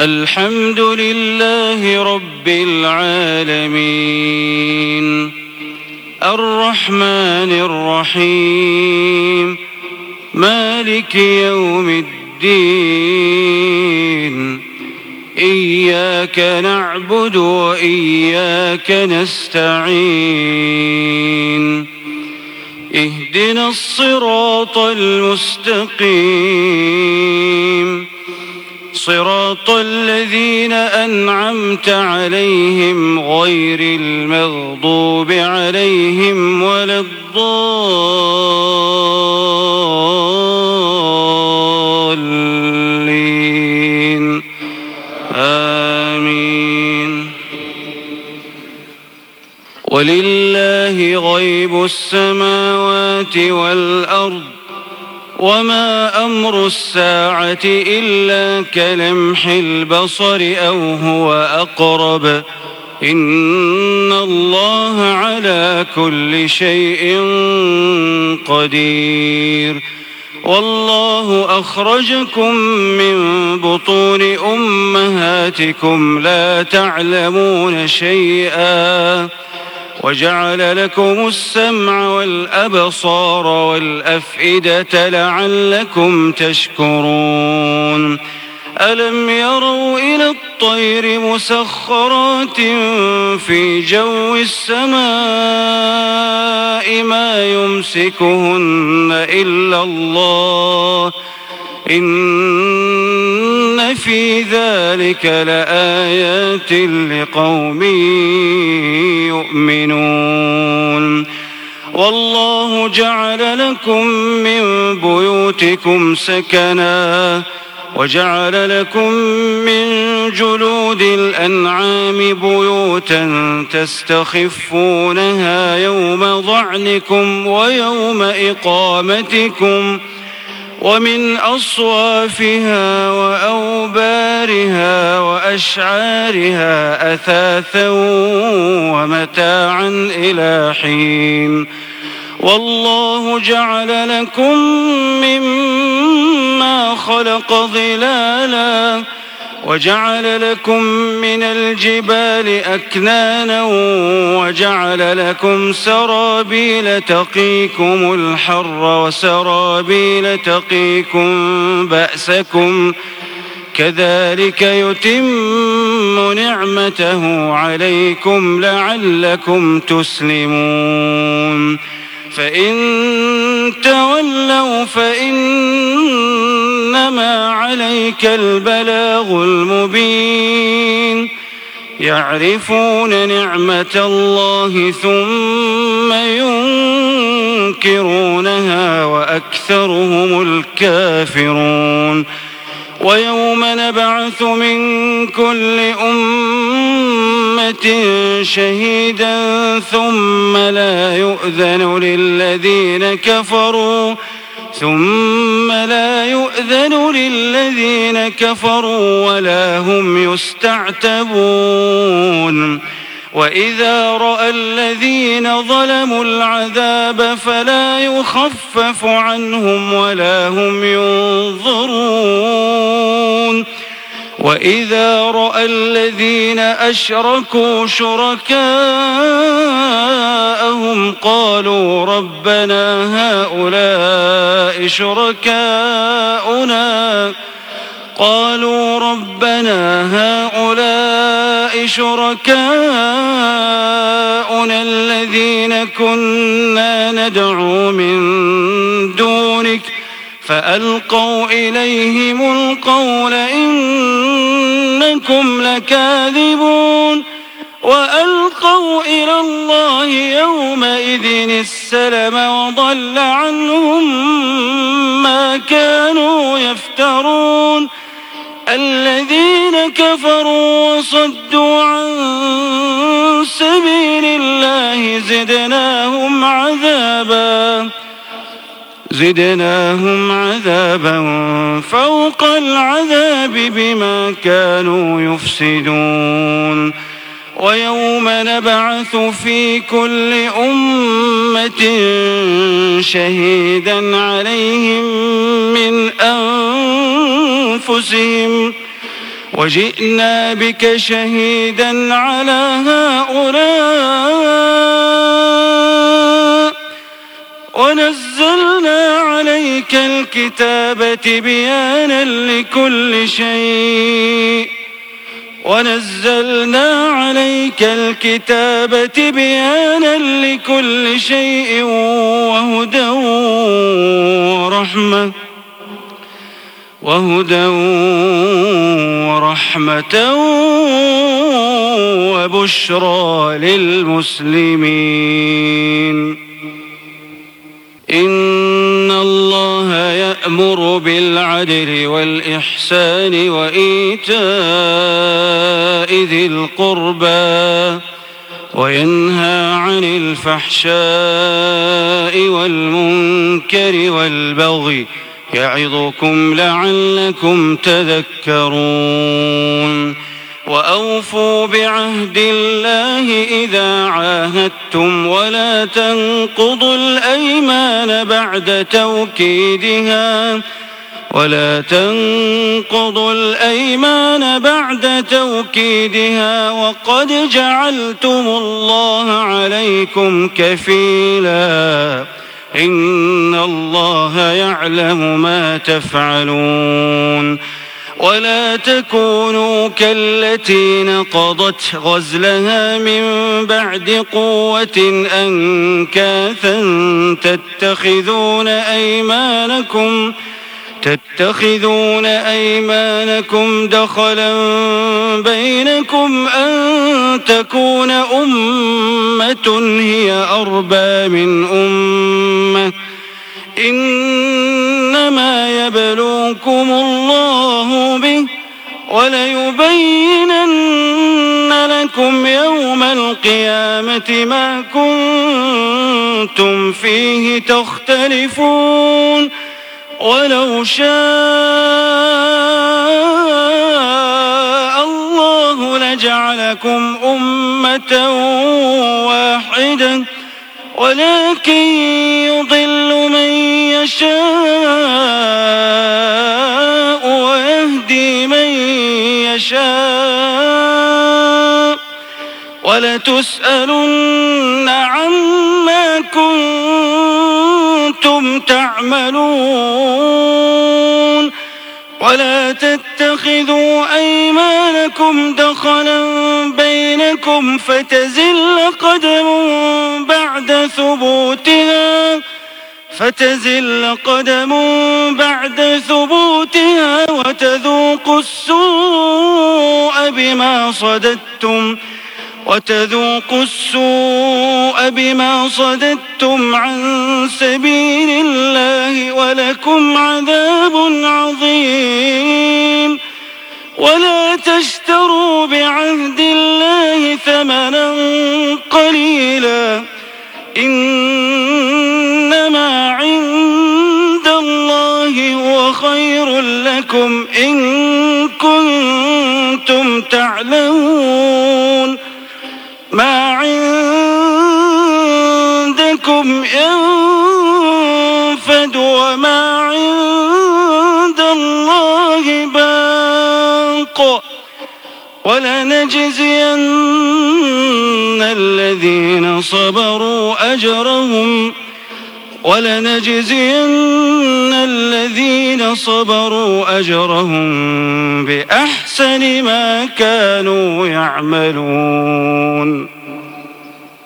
الحمد لله رب العالمين الرحمن الرحيم مالك يوم الدين إياك نعبد وإياك نستعين اهدنا الصراط المستقيم صراط الذين أنعمت عليهم غير المغضوب عليهم ولا الضالين آمين. ولله غيب السماوات والأرض وما أمر الساعة إلا كلمح البصر أو هو أقرب إن الله على كل شيء قدير. والله أخرجكم من بطون أمهاتكم لا تعلمون شيئا وجعل لكم السمع والأبصار والأفئدة لعلكم تشكرون. ألم يروا إلى الطير مسخرات في جو السماء ما يمسكهن إلا الله إن في ذلك لآيات لقوم يؤمنون. والله جعل لكم من بيوتكم سكنا وجعل لكم من جلود الأنعام بيوتا تستخفونها يوم ظعنكم ويوم إقامتكم ومن أصوافها وأوبارها وأشعارها أثاثا ومتاعا إلى حين. والله جعل لكم مما خلق ظلالا وجعل لكم من الجبال أكنانا وجعل لكم سرابيل تقيكم الحر وسرابيل تقيكم بأسكم كذلك يتم نعمته عليكم لعلكم تسلمون. فإن تولوا فإنما عليك البلاغ المبين. يعرفون نعمة الله ثم ينكرونها وأكثرهم الكافرون. ويوم نبعث من كل أمة شهيدا ثم لا يؤذن للذين كفروا ولا هم يستعتبون. وإذا رأى الذين ظلموا العذاب فلا يخفف عنهم ولا هم ينظرون. وإذا رأى الذين أشركوا شركاءهم قالوا ربنا هؤلاء شركاؤنا الذين كنا ندعو من دونك فألقوا إليهم القول إنكم لكاذبون. وألقوا إلى الله يومئذ السلم وضل عنهم ما كانوا يفترون. الذين كفروا وصدوا عن سبيل الله زدناهم عذابا فوق العذاب بما كانوا يفسدون. ويوم نبعث في كل أمة شهيدا عليهم من أنفسهم وجئنا بك شهيدا على هؤلاء ونزلنا عليك الكتاب تبيانا لكل شيء وهدى ورحمة وبشرى للمسلمين. إن الله يأمر بالعدل والإحسان وإيتاء ذي القربى وينهى عن الفحشاء والمنكر والبغي يعظكم لعلكم تذكرون. وأوفوا بعهد الله إذا عاهدتم ولا تنقضوا الأيمان بعد توكيدها وقد جعلتم الله عليكم كفيلا إن الله يعلم ما تفعلون. ولا تكونوا كالتي نقضت غزلها من بعد قوة أنكاثا تتخذون أيمانكم دخلا بينكم أن تكون أمة هي أربى من أمة إنما يبلوكم الله به وليبينن لكم يوم القيامة ما كنتم فيه تختلفون. ولو شاء الله لجعلكم أمة واحدة ولكن يضل من يشاء ويهدي من يشاء ولتسألن عما كنتم تعملون. ولا تتخذوا أيمانكم دخلا بينكم فتزل قدم بعد ثبوتها وتذوقوا السوء بما صددتم عن سبيل الله ولكم عذاب عظيم. ولا تشتروا بعهد الله ثمنا قليلا إنما عند الله هو خير لكم إن كنتم تعلمون. ما عندكم ينفد وما عند الله باق ولنجزين الذين صبروا أجرهم بأحسن ما كانوا يعملون.